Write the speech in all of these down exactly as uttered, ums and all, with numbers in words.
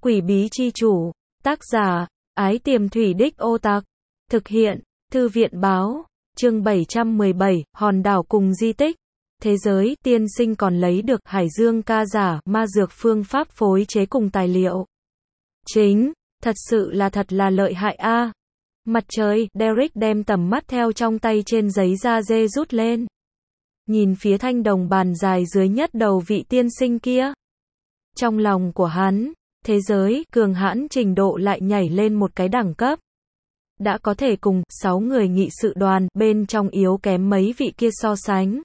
Quỷ bí chi chủ. Tác giả, Ái Tiềm Thủy Đích Ô Tạc. Thực hiện, Thư viện báo. Chương bảy trăm mười bảy, hòn đảo cùng di tích. Thế giới tiên sinh còn lấy được hải dương ca giả, ma dược phương pháp phối chế cùng tài liệu. Chính, thật sự là thật là lợi hại a. À. Mặt trời, Derek đem tầm mắt theo trong tay trên giấy da dê rút lên. Nhìn phía thanh đồng bàn dài dưới nhất đầu vị tiên sinh kia. Trong lòng của hắn, thế giới, cường hãn trình độ lại nhảy lên một cái đẳng cấp. Đã có thể cùng sáu người nghị sự đoàn bên trong yếu kém mấy vị kia so sánh.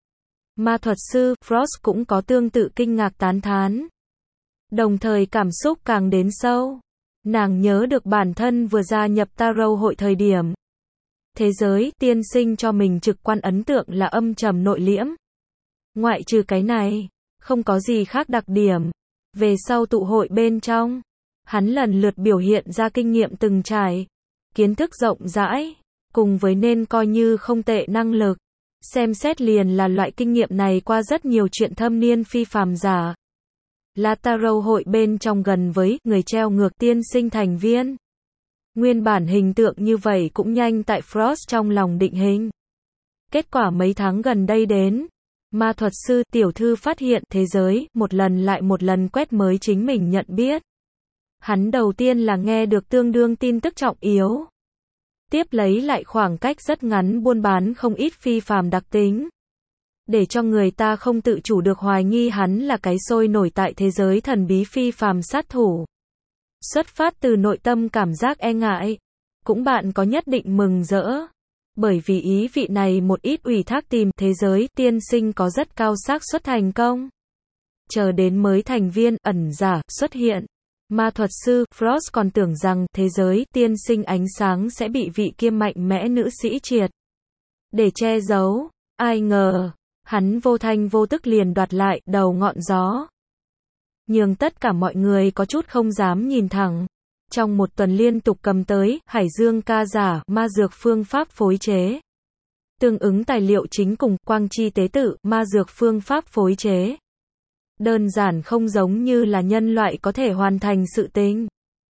Ma thuật sư Frost cũng có tương tự kinh ngạc tán thán. Đồng thời cảm xúc càng đến sâu. Nàng nhớ được bản thân vừa gia nhập Tarot hội thời điểm. Thế giới tiên sinh cho mình trực quan ấn tượng là âm trầm nội liễm. Ngoại trừ cái này, không có gì khác đặc điểm. Về sau tụ hội bên trong, hắn lần lượt biểu hiện ra kinh nghiệm từng trải, kiến thức rộng rãi, cùng với nên coi như không tệ năng lực. Xem xét liền là loại kinh nghiệm này qua rất nhiều chuyện thâm niên phi phàm giả. Là Tarot hội bên trong gần với người treo ngược tiên sinh thành viên. Nguyên bản hình tượng như vậy cũng nhanh tại Frost trong lòng định hình. Kết quả mấy tháng gần đây đến, ma thuật sư tiểu thư phát hiện thế giới một lần lại một lần quét mới chính mình nhận biết. Hắn đầu tiên là nghe được tương đương tin tức trọng yếu. Tiếp lấy lại khoảng cách rất ngắn buôn bán không ít phi phàm đặc tính. Để cho người ta không tự chủ được hoài nghi hắn là cái sôi nổi tại thế giới thần bí phi phàm sát thủ. Xuất phát từ nội tâm cảm giác e ngại. Cũng bạn có nhất định mừng rỡ. Bởi vì ý vị này một ít ủy thác tìm thế giới tiên sinh có rất cao xác suất thành công. Chờ đến mới thành viên ẩn giả xuất hiện. Ma thuật sư Frost còn tưởng rằng thế giới tiên sinh ánh sáng sẽ bị vị kia mạnh mẽ nữ sĩ triệt để che giấu. Ai ngờ, hắn vô thanh vô tức liền đoạt lại đầu ngọn gió. Nhưng tất cả mọi người có chút không dám nhìn thẳng. Trong một tuần liên tục cầm tới hải dương ca giả, ma dược phương pháp phối chế. Tương ứng tài liệu chính cùng quang chi tế tự, ma dược phương pháp phối chế. Đơn giản không giống như là nhân loại có thể hoàn thành sự tình.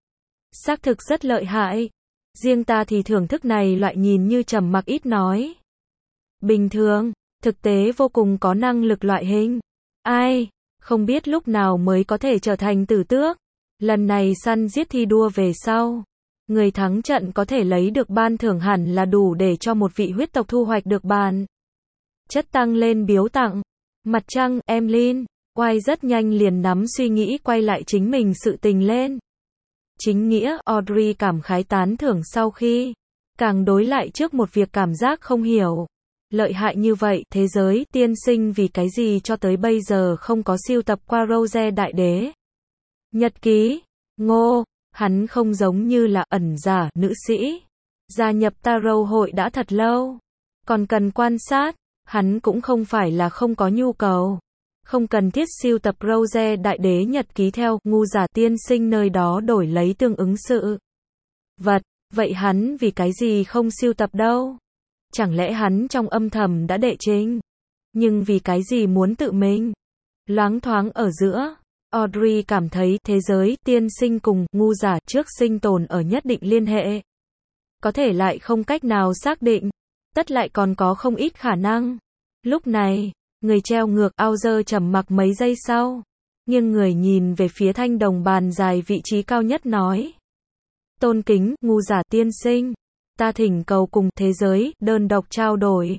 Xác thực rất lợi hại. Riêng ta thì thưởng thức này loại nhìn như trầm mặc ít nói. Bình thường, thực tế vô cùng có năng lực loại hình. Ai, không biết lúc nào mới có thể trở thành tử tước. Lần này săn giết thi đua về sau. Người thắng trận có thể lấy được ban thưởng hẳn là đủ để cho một vị huyết tộc thu hoạch được bàn. Chất tăng lên biếu tặng. Mặt trăng, Emlyn. Quay rất nhanh liền nắm suy nghĩ quay lại chính mình sự tình lên. Chính nghĩa, Audrey cảm khái tán thưởng sau khi càng đối lại trước một việc cảm giác không hiểu. Lợi hại như vậy, thế giới tiên sinh vì cái gì cho tới bây giờ không có siêu tập qua Rose đại đế. Nhật ký, ngô, hắn không giống như là ẩn giả, nữ sĩ. Gia nhập Tarot hội đã thật lâu. Còn cần quan sát, hắn cũng không phải là không có nhu cầu. Không cần thiết siêu tập Rose đại đế nhật ký theo ngu giả tiên sinh nơi đó đổi lấy tương ứng sự vật. Vậy hắn vì cái gì không siêu tập đâu? Chẳng lẽ hắn trong âm thầm đã đệ trình? Nhưng vì cái gì muốn tự mình? Loáng thoáng ở giữa, Audrey cảm thấy thế giới tiên sinh cùng ngu giả trước sinh tồn ở nhất định liên hệ. Có thể lại không cách nào xác định. Tất lại còn có không ít khả năng. Lúc này, người treo ngược Auger trầm mặc mấy giây sau. Nhưng người nhìn về phía thanh đồng bàn dài vị trí cao nhất nói. Tôn kính, ngu giả tiên sinh. Ta thỉnh cầu cùng thế giới, đơn độc trao đổi.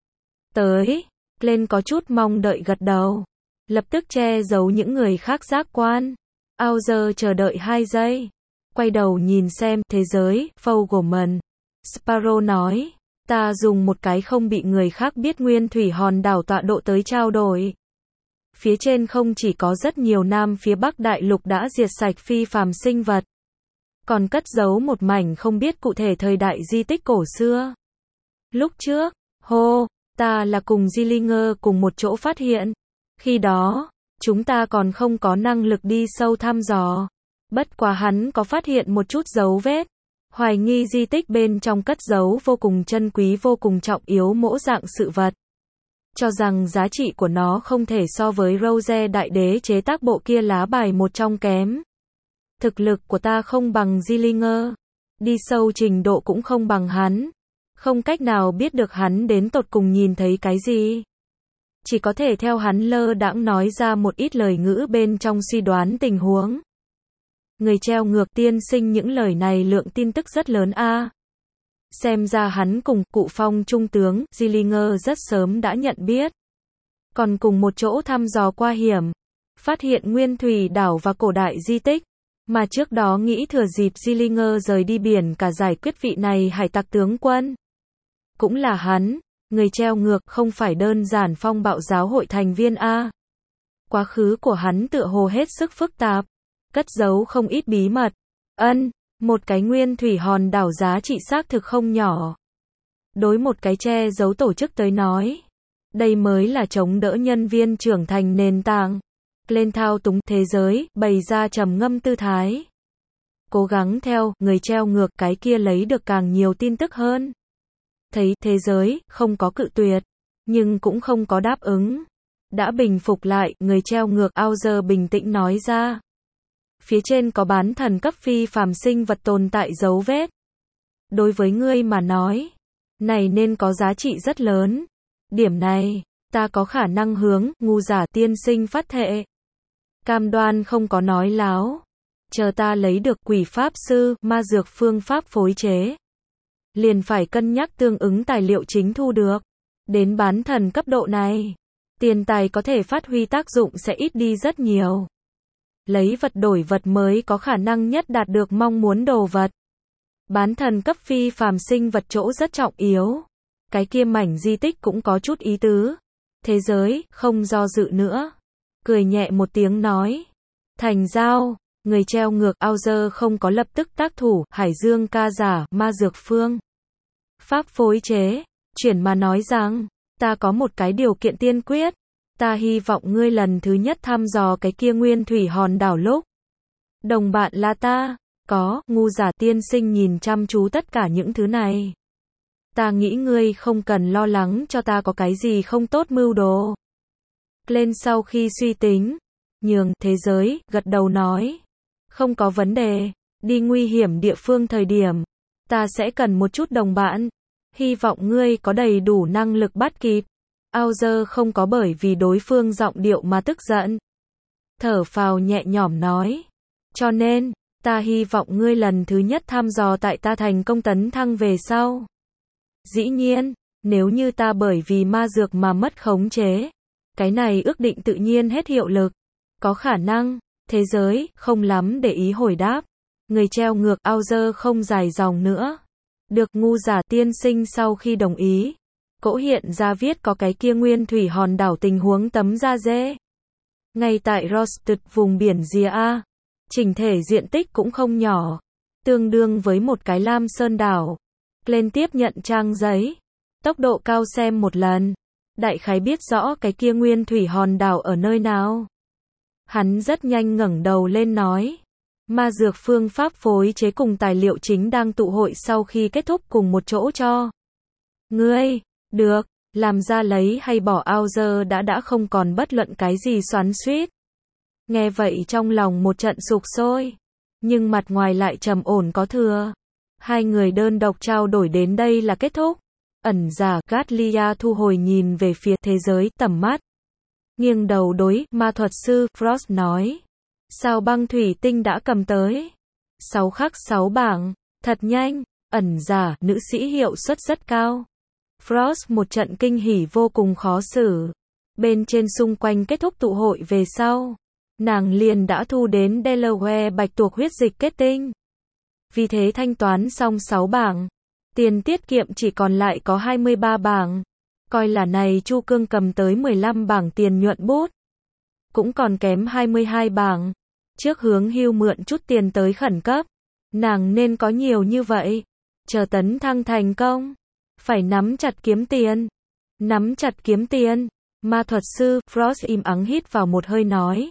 Tới, lên có chút mong đợi gật đầu. Lập tức che giấu những người khác giác quan. Auger chờ đợi hai giây. Quay đầu nhìn xem, thế giới, Fogelman. Sparrow nói. Ta dùng một cái không bị người khác biết nguyên thủy hòn đảo tọa độ tới trao đổi. Phía trên không chỉ có rất nhiều nam phía Bắc đại lục đã diệt sạch phi phàm sinh vật. Còn cất giấu một mảnh không biết cụ thể thời đại di tích cổ xưa. Lúc trước, hô, ta là cùng Zillinger cùng một chỗ phát hiện. Khi đó, chúng ta còn không có năng lực đi sâu thăm dò. Bất quá hắn có phát hiện một chút dấu vết. Hoài nghi di tích bên trong cất giấu vô cùng chân quý vô cùng trọng yếu mỗ dạng sự vật. Cho rằng giá trị của nó không thể so với Rose đại đế chế tác bộ kia lá bài một trong kém. Thực lực của ta không bằng Zillinger. Đi sâu trình độ cũng không bằng hắn. Không cách nào biết được hắn đến tột cùng nhìn thấy cái gì. Chỉ có thể theo hắn lơ đãng nói ra một ít lời ngữ bên trong suy đoán tình huống. Người treo ngược tiên sinh những lời này lượng tin tức rất lớn a. À. Xem ra hắn cùng cụ Phong trung tướng Zillinger rất sớm đã nhận biết. Còn cùng một chỗ thăm dò qua hiểm. Phát hiện nguyên thủy đảo và cổ đại di tích. Mà trước đó nghĩ thừa dịp Zillinger rời đi biển cả giải quyết vị này hải tặc tướng quân. Cũng là hắn, người treo ngược không phải đơn giản phong bạo giáo hội thành viên A. Quá khứ của hắn tựa hồ hết sức phức tạp, cất giấu không ít bí mật. Ân, một cái nguyên thủy hòn đảo giá trị xác thực không nhỏ. Đối một cái che giấu tổ chức tới nói, đây mới là chống đỡ nhân viên trưởng thành nền tảng. Lên thao túng thế giới, bày ra trầm ngâm tư thái. Cố gắng theo, người treo ngược cái kia lấy được càng nhiều tin tức hơn. Thấy thế giới, không có cự tuyệt, nhưng cũng không có đáp ứng. Đã bình phục lại, người treo ngược Auger bình tĩnh nói ra. Phía trên có bán thần cấp phi phàm sinh vật tồn tại dấu vết. Đối với ngươi mà nói, này nên có giá trị rất lớn. Điểm này, ta có khả năng hướng, ngu giả tiên sinh phát thệ. Cam đoan không có nói láo. Chờ ta lấy được quỷ pháp sư, ma dược phương pháp phối chế. Liền phải cân nhắc tương ứng tài liệu chính thu được. Đến bán thần cấp độ này, tiền tài có thể phát huy tác dụng sẽ ít đi rất nhiều. Lấy vật đổi vật mới có khả năng nhất đạt được mong muốn đồ vật. Bán thần cấp phi phàm sinh vật chỗ rất trọng yếu. Cái kia mảnh di tích cũng có chút ý tứ. Thế giới, không do dự nữa. Cười nhẹ một tiếng nói. Thành giao, người treo ngược Auger không có lập tức tác thủ, Hải Dương ca giả, ma dược phương. Pháp phối chế, chuyển mà nói rằng, ta có một cái điều kiện tiên quyết. Ta hy vọng ngươi lần thứ nhất thăm dò cái kia nguyên thủy hòn đảo lúc. Đồng bạn là ta, có, ngu giả tiên sinh nhìn chăm chú tất cả những thứ này. Ta nghĩ ngươi không cần lo lắng cho ta có cái gì không tốt mưu đồ. Lên sau khi suy tính, nhường, thế giới, gật đầu nói. Không có vấn đề, đi nguy hiểm địa phương thời điểm. Ta sẽ cần một chút đồng bạn. Hy vọng ngươi có đầy đủ năng lực bắt kịp. Auger không có bởi vì đối phương giọng điệu mà tức giận. Thở phào nhẹ nhõm nói. Cho nên, ta hy vọng ngươi lần thứ nhất thăm dò tại ta thành công tấn thăng về sau. Dĩ nhiên, nếu như ta bởi vì ma dược mà mất khống chế. Cái này ước định tự nhiên hết hiệu lực. Có khả năng, thế giới, không lắm để ý hồi đáp. Người treo ngược Auger không dài dòng nữa. Được ngu giả tiên sinh sau khi đồng ý. Cỗ hiện ra viết có cái kia nguyên thủy hòn đảo tình huống tấm da dê. Ngay tại Rosted vùng biển Rìa A. Chỉnh thể diện tích cũng không nhỏ. Tương đương với một cái Lam Sơn đảo. Lên tiếp nhận trang giấy. Tốc độ cao xem một lần. Đại khái biết rõ cái kia nguyên thủy hòn đảo ở nơi nào. Hắn rất nhanh ngẩng đầu lên nói. Ma dược phương pháp phối chế cùng tài liệu chính đang tụ hội sau khi kết thúc cùng một chỗ cho. Ngươi, được, làm ra lấy hay bỏ Auger đã đã không còn bất luận cái gì xoắn xuýt. Nghe vậy trong lòng một trận sục sôi. Nhưng mặt ngoài lại trầm ổn có thừa. Hai người đơn độc trao đổi đến đây là kết thúc. Ẩn giả Gatlia thu hồi nhìn về phía thế giới tầm mắt. Nghiêng đầu đối ma thuật sư Frost nói. Sao băng thủy tinh đã cầm tới? Sáu khắc sáu bảng. Thật nhanh. Ẩn giả, nữ sĩ hiệu suất rất cao. Frost một trận kinh hỉ vô cùng khó xử. Bên trên xung quanh kết thúc tụ hội về sau. Nàng liền đã thu đến Delaware bạch tuộc huyết dịch kết tinh. Vì thế thanh toán xong sáu bảng. Tiền tiết kiệm chỉ còn lại có hai mươi ba bảng. Coi là này Chu Cương cầm tới mười lăm bảng tiền nhuận bút. Cũng còn kém hai mươi hai bảng. Trước hướng hưu mượn chút tiền tới khẩn cấp. Nàng nên có nhiều như vậy. Chờ tấn thăng thành công. Phải nắm chặt kiếm tiền. Nắm chặt kiếm tiền. Ma thuật sư Frost im ắng hít vào một hơi nói.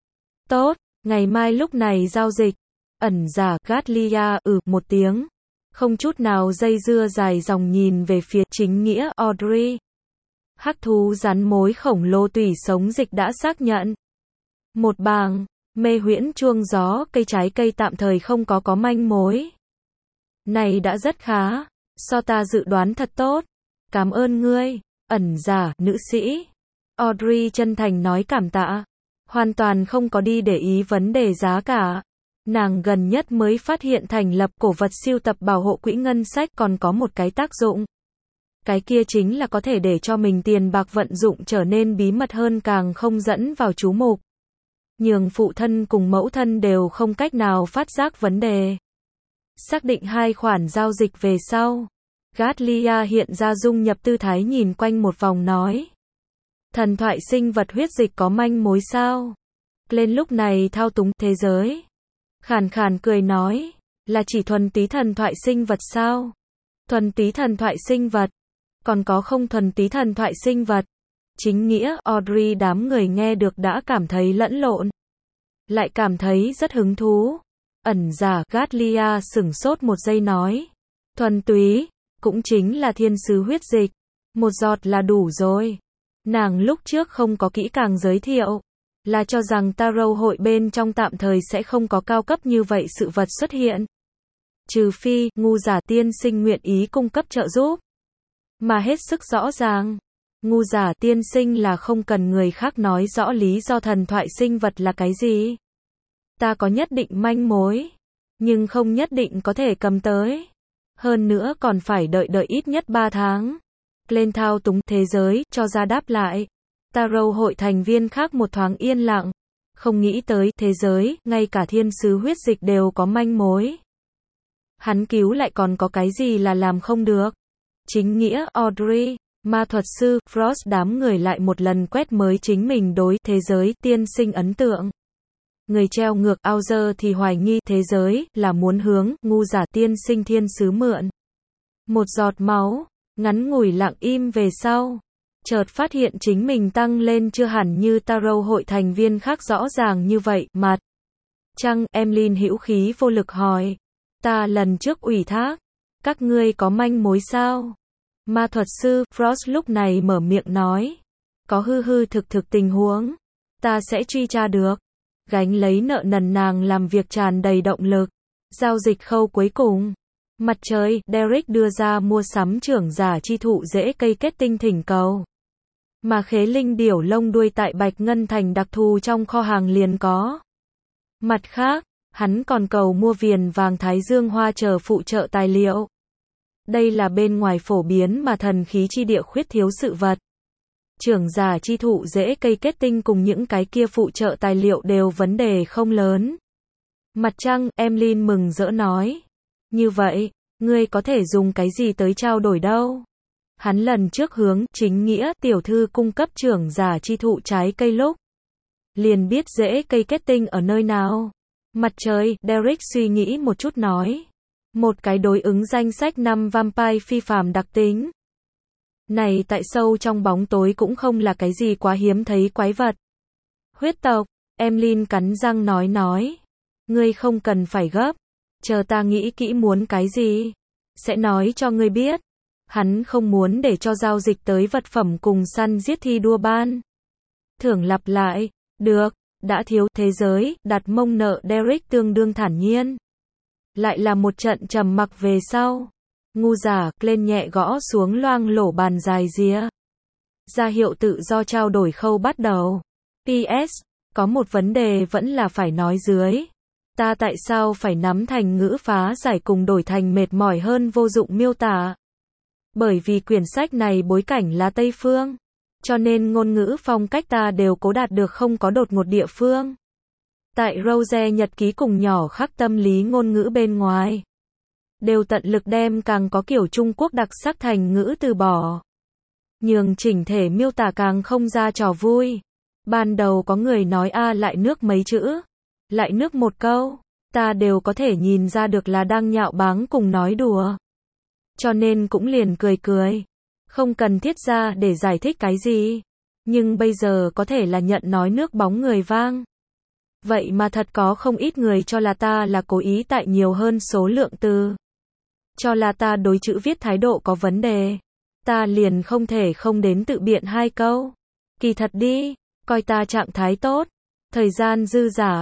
Tốt, ngày mai lúc này giao dịch. Ẩn giả Gatlia ừ một tiếng. Không chút nào dây dưa dài dòng nhìn về phía chính nghĩa Audrey. Hắc thú rắn mối khổng lồ tủy sống dịch đã xác nhận. Một bảng. Mê huyễn chuông gió, cây trái cây tạm thời không có có manh mối. Này đã rất khá, so ta dự đoán thật tốt. Cảm ơn ngươi, ẩn giả, nữ sĩ. Audrey chân thành nói cảm tạ. Hoàn toàn không có đi để ý vấn đề giá cả. Nàng gần nhất mới phát hiện thành lập cổ vật sưu tập bảo hộ quỹ ngân sách còn có một cái tác dụng. Cái kia chính là có thể để cho mình tiền bạc vận dụng trở nên bí mật hơn, càng không dẫn vào chú mục. Nhường phụ thân cùng mẫu thân đều không cách nào phát giác vấn đề. Xác định hai khoản giao dịch về sau, Gatlia hiện ra dung nhập tư thái nhìn quanh một vòng nói. Thần thoại sinh vật huyết dịch có manh mối sao? Lên lúc này thao túng thế giới. Khàn khàn cười nói, là chỉ thuần túy thần thoại sinh vật sao? Thuần túy thần thoại sinh vật, còn có không thuần túy thần thoại sinh vật? Chính nghĩa, Audrey đám người nghe được đã cảm thấy lẫn lộn. Lại cảm thấy rất hứng thú. Ẩn giả, Gatlia sửng sốt một giây nói. Thuần túy, cũng chính là thiên sứ huyết dịch. Một giọt là đủ rồi. Nàng lúc trước không có kỹ càng giới thiệu. Là cho rằng Tarot hội bên trong tạm thời sẽ không có cao cấp như vậy sự vật xuất hiện. Trừ phi, ngu giả tiên sinh nguyện ý cung cấp trợ giúp. Mà hết sức rõ ràng. Ngu giả tiên sinh là không cần người khác nói rõ lý do thần thoại sinh vật là cái gì. Ta có nhất định manh mối, nhưng không nhất định có thể cầm tới. Hơn nữa còn phải đợi đợi ít nhất ba tháng. Lên thao túng thế giới, cho ra đáp lại. Tarot hội thành viên khác một thoáng yên lặng. Không nghĩ tới thế giới, ngay cả thiên sứ huyết dịch đều có manh mối. Hắn cứu lại còn có cái gì là làm không được. Chính nghĩa, Audrey, ma thuật sư, Frost đám người lại một lần quét mới chính mình đối thế giới tiên sinh ấn tượng. Người treo ngược Auger thì hoài nghi thế giới là muốn hướng ngu giả tiên sinh thiên sứ mượn. Một giọt máu, ngắn ngủi lặng im về sau. Chợt phát hiện chính mình tăng lên chưa hẳn như Tarot hội thành viên khác rõ ràng như vậy, mặt. Trăng, Emlyn hữu khí vô lực hỏi. Ta lần trước ủy thác. Các ngươi có manh mối sao? Ma thuật sư, Frost lúc này mở miệng nói. Có hư hư thực thực tình huống. Ta sẽ truy tra được. Gánh lấy nợ nần nàng làm việc tràn đầy động lực. Giao dịch khâu cuối cùng. Mặt trời, Derek đưa ra mua sắm trưởng giả chi thụ rễ cây kết tinh thỉnh cầu. Mà khế linh điểu lông đuôi tại Bạch Ngân Thành đặc thù trong kho hàng liền có. Mặt khác, hắn còn cầu mua viền vàng thái dương hoa chờ phụ trợ tài liệu. Đây là bên ngoài phổ biến mà thần khí chi địa khuyết thiếu sự vật. Trưởng giả chi thụ rễ cây kết tinh cùng những cái kia phụ trợ tài liệu đều vấn đề không lớn. Mặt trăng, Emlyn mừng rỡ nói. Như vậy, ngươi có thể dùng cái gì tới trao đổi đâu? Hắn lần trước hướng chính nghĩa tiểu thư cung cấp trưởng giả chi thụ trái cây lúc. Liền biết rễ cây kết tinh ở nơi nào. Mặt trời, Derek suy nghĩ một chút nói. Một cái đối ứng danh sách năm vampire phi phàm đặc tính. Này tại sâu trong bóng tối cũng không là cái gì quá hiếm thấy quái vật. Huyết tộc, Emlyn cắn răng nói nói. Ngươi không cần phải gấp. Chờ ta nghĩ kỹ muốn cái gì. Sẽ nói cho ngươi biết. Hắn không muốn để cho giao dịch tới vật phẩm cùng săn giết thi đua ban. Thưởng lặp lại. Được, đã thiếu thế giới, đặt mông nợ Derek tương đương thản nhiên. Lại là một trận trầm mặc về sau. Ngu giả, lên nhẹ gõ xuống loang lổ bàn dài rìa. Ra hiệu tự do trao đổi khâu bắt đầu. pê ét, có một vấn đề vẫn là phải nói dưới. Ta tại sao phải nắm thành ngữ phá giải cùng đổi thành mệt mỏi hơn vô dụng miêu tả? Bởi vì quyển sách này bối cảnh là Tây Phương. Cho nên ngôn ngữ phong cách ta đều cố đạt được không có đột ngột địa phương. Tại Rose nhật ký cùng nhỏ khắc tâm lý ngôn ngữ bên ngoài. Đều tận lực đem càng có kiểu Trung Quốc đặc sắc thành ngữ từ bỏ. Nhường chỉnh thể miêu tả càng không ra trò vui. Ban đầu có người nói a lại nước mấy chữ. Lại nước một câu. Ta đều có thể nhìn ra được là đang nhạo báng cùng nói đùa. Cho nên cũng liền cười cười. Không cần thiết ra để giải thích cái gì. Nhưng bây giờ có thể là nhận nói nước bóng người vang. Vậy mà thật có không ít người cho là ta là cố ý tại nhiều hơn số lượng từ. Cho là ta đối chữ viết thái độ có vấn đề. Ta liền không thể không đến tự biện hai câu. Kỳ thật đi, coi ta trạng thái tốt. Thời gian dư dả,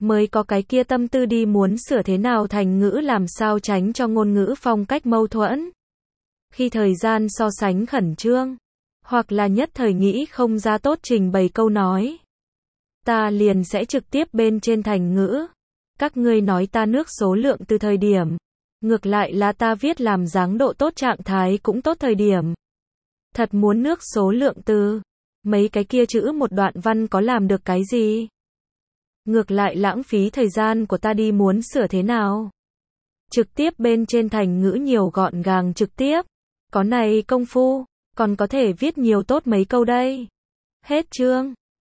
mới có cái kia tâm tư đi muốn sửa thế nào thành ngữ làm sao tránh cho ngôn ngữ phong cách mâu thuẫn. Khi thời gian so sánh khẩn trương, hoặc là nhất thời nghĩ không ra tốt trình bày câu nói, ta liền sẽ trực tiếp bên trên thành ngữ. Các ngươi nói ta nước số lượng từ thời điểm, ngược lại là ta viết làm dáng độ tốt trạng thái cũng tốt thời điểm. Thật muốn nước số lượng từ, mấy cái kia chữ một đoạn văn có làm được cái gì? Ngược lại lãng phí thời gian của ta đi muốn sửa thế nào? Trực tiếp bên trên thành ngữ nhiều gọn gàng trực tiếp. Có này công phu, còn có thể viết nhiều tốt mấy câu đây. Hết chương.